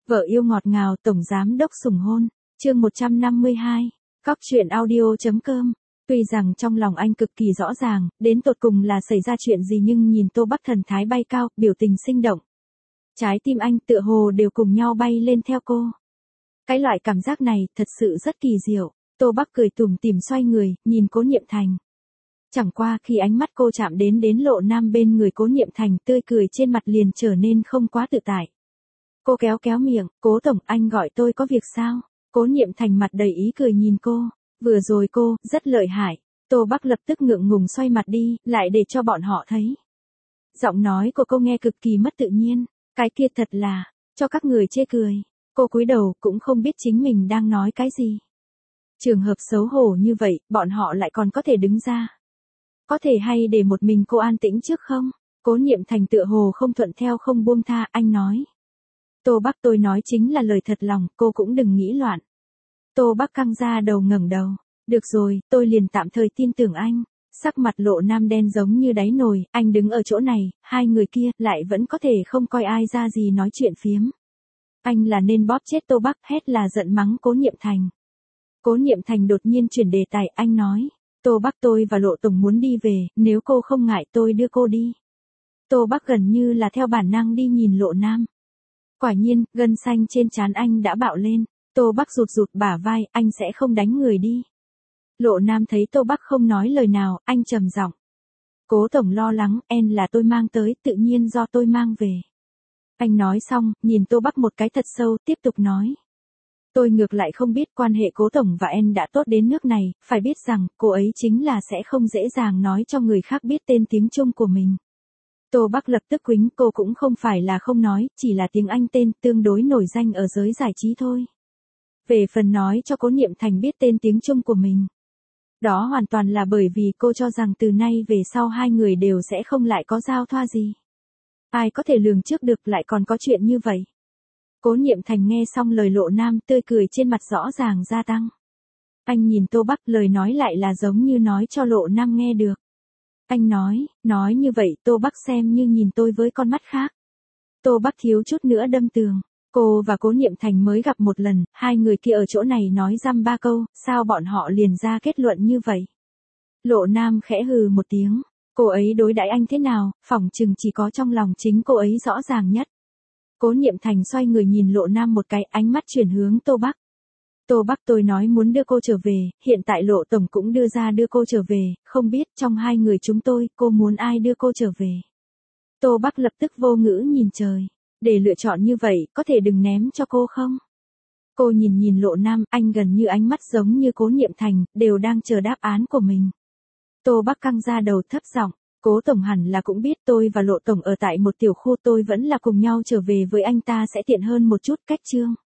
Vợ yêu ngọt ngào tổng giám đốc sủng hôn, chương 152, Cóc truyện audio.com. Tuy rằng trong lòng anh cực kỳ rõ ràng, đến tột cùng là xảy ra chuyện gì nhưng nhìn Tô Bắc thần thái bay cao, biểu tình sinh động. Trái tim anh tựa hồ đều cùng nhau bay lên theo cô. Cái loại cảm giác này thật sự rất kỳ diệu. Tô Bắc cười tủm tỉm xoay người, nhìn Cố Niệm Thành. Chẳng qua khi ánh mắt cô chạm đến Lộ Nam bên người Cố Niệm Thành, tươi cười trên mặt liền trở nên không quá tự tại. Cô kéo kéo miệng, Cố tổng, anh gọi tôi có việc sao? Cố Niệm Thành mặt đầy ý cười nhìn cô. Vừa rồi cô, rất lợi hại. Tô Bắc lập tức ngượng ngùng xoay mặt đi, lại để cho bọn họ thấy. Giọng nói của cô nghe cực kỳ mất tự nhiên. Cái kia thật là, cho các người chê cười. Cô cúi đầu, cũng không biết chính mình đang nói cái gì. Trường hợp xấu hổ như vậy, bọn họ lại còn có thể đứng ra. Có thể hay để một mình cô an tĩnh trước không? Cố Niệm Thành tựa hồ không thuận theo không buông tha, anh nói. Tô Bắc, tôi nói chính là lời thật lòng, cô cũng đừng nghĩ loạn. Tô Bắc căng ra đầu ngẩng đầu. Được rồi, tôi liền tạm thời tin tưởng anh. Sắc mặt Lộ Nam đen giống như đáy nồi, anh đứng ở chỗ này, hai người kia lại vẫn có thể không coi ai ra gì nói chuyện phiếm. Anh là nên bóp chết Tô Bắc, hét là giận mắng Cố Niệm Thành. Cố Niệm Thành đột nhiên chuyển đề tài, anh nói. Tô Bắc, tôi và Lộ tổng muốn đi về, nếu cô không ngại tôi đưa cô đi. Tô Bắc gần như là theo bản năng đi nhìn Lộ Nam. Quả nhiên, gân xanh trên trán anh đã bạo lên. Tô Bắc rụt rụt bả vai, anh sẽ không đánh người đi. Lộ Nam thấy Tô Bắc không nói lời nào, anh trầm giọng. Cố tổng lo lắng, em là tôi mang tới, tự nhiên do tôi mang về. Anh nói xong, nhìn Tô Bắc một cái thật sâu, tiếp tục nói. Tôi ngược lại không biết quan hệ Cố tổng và em đã tốt đến nước này, phải biết rằng, cô ấy chính là sẽ không dễ dàng nói cho người khác biết tên tiếng Trung của mình. Tô Bắc lập tức quýnh, cô cũng không phải là không nói, chỉ là tiếng Anh tên tương đối nổi danh ở giới giải trí thôi. Về phần nói cho Cố Niệm Thành biết tên tiếng Trung của mình. Đó hoàn toàn là bởi vì cô cho rằng từ nay về sau hai người đều sẽ không lại có giao thoa gì. Ai có thể lường trước được lại còn có chuyện như vậy. Cố Niệm Thành nghe xong lời Lộ Nam, tươi cười trên mặt rõ ràng gia tăng. Anh nhìn Tô Bắc, lời nói lại là giống như nói cho Lộ Nam nghe được. Anh nói như vậy Tô Bắc xem như nhìn tôi với con mắt khác. Tô Bắc thiếu chút nữa đâm tường. Cô và Cố Niệm Thành mới gặp một lần, hai người kia ở chỗ này nói dăm ba câu, sao bọn họ liền ra kết luận như vậy? Lộ Nam khẽ hừ một tiếng, cô ấy đối đãi anh thế nào, phỏng chừng chỉ có trong lòng chính cô ấy rõ ràng nhất. Cố Niệm Thành xoay người nhìn Lộ Nam một cái, ánh mắt chuyển hướng Tô Bắc. Tô Bắc, tôi nói muốn đưa cô trở về, hiện tại Lộ tổng cũng đưa ra đưa cô trở về, không biết trong hai người chúng tôi, cô muốn ai đưa cô trở về? Tô Bắc lập tức vô ngữ nhìn trời. Để lựa chọn như vậy, có thể đừng ném cho cô không? Cô nhìn Lộ Nam, anh gần như ánh mắt giống như Cố Niệm Thành, đều đang chờ đáp án của mình. Tô Bắc căng ra đầu thấp giọng, Cố tổng hẳn là cũng biết tôi và Lộ tổng ở tại một tiểu khu, tôi vẫn là cùng nhau trở về với anh ta sẽ tiện hơn một chút, cách chương.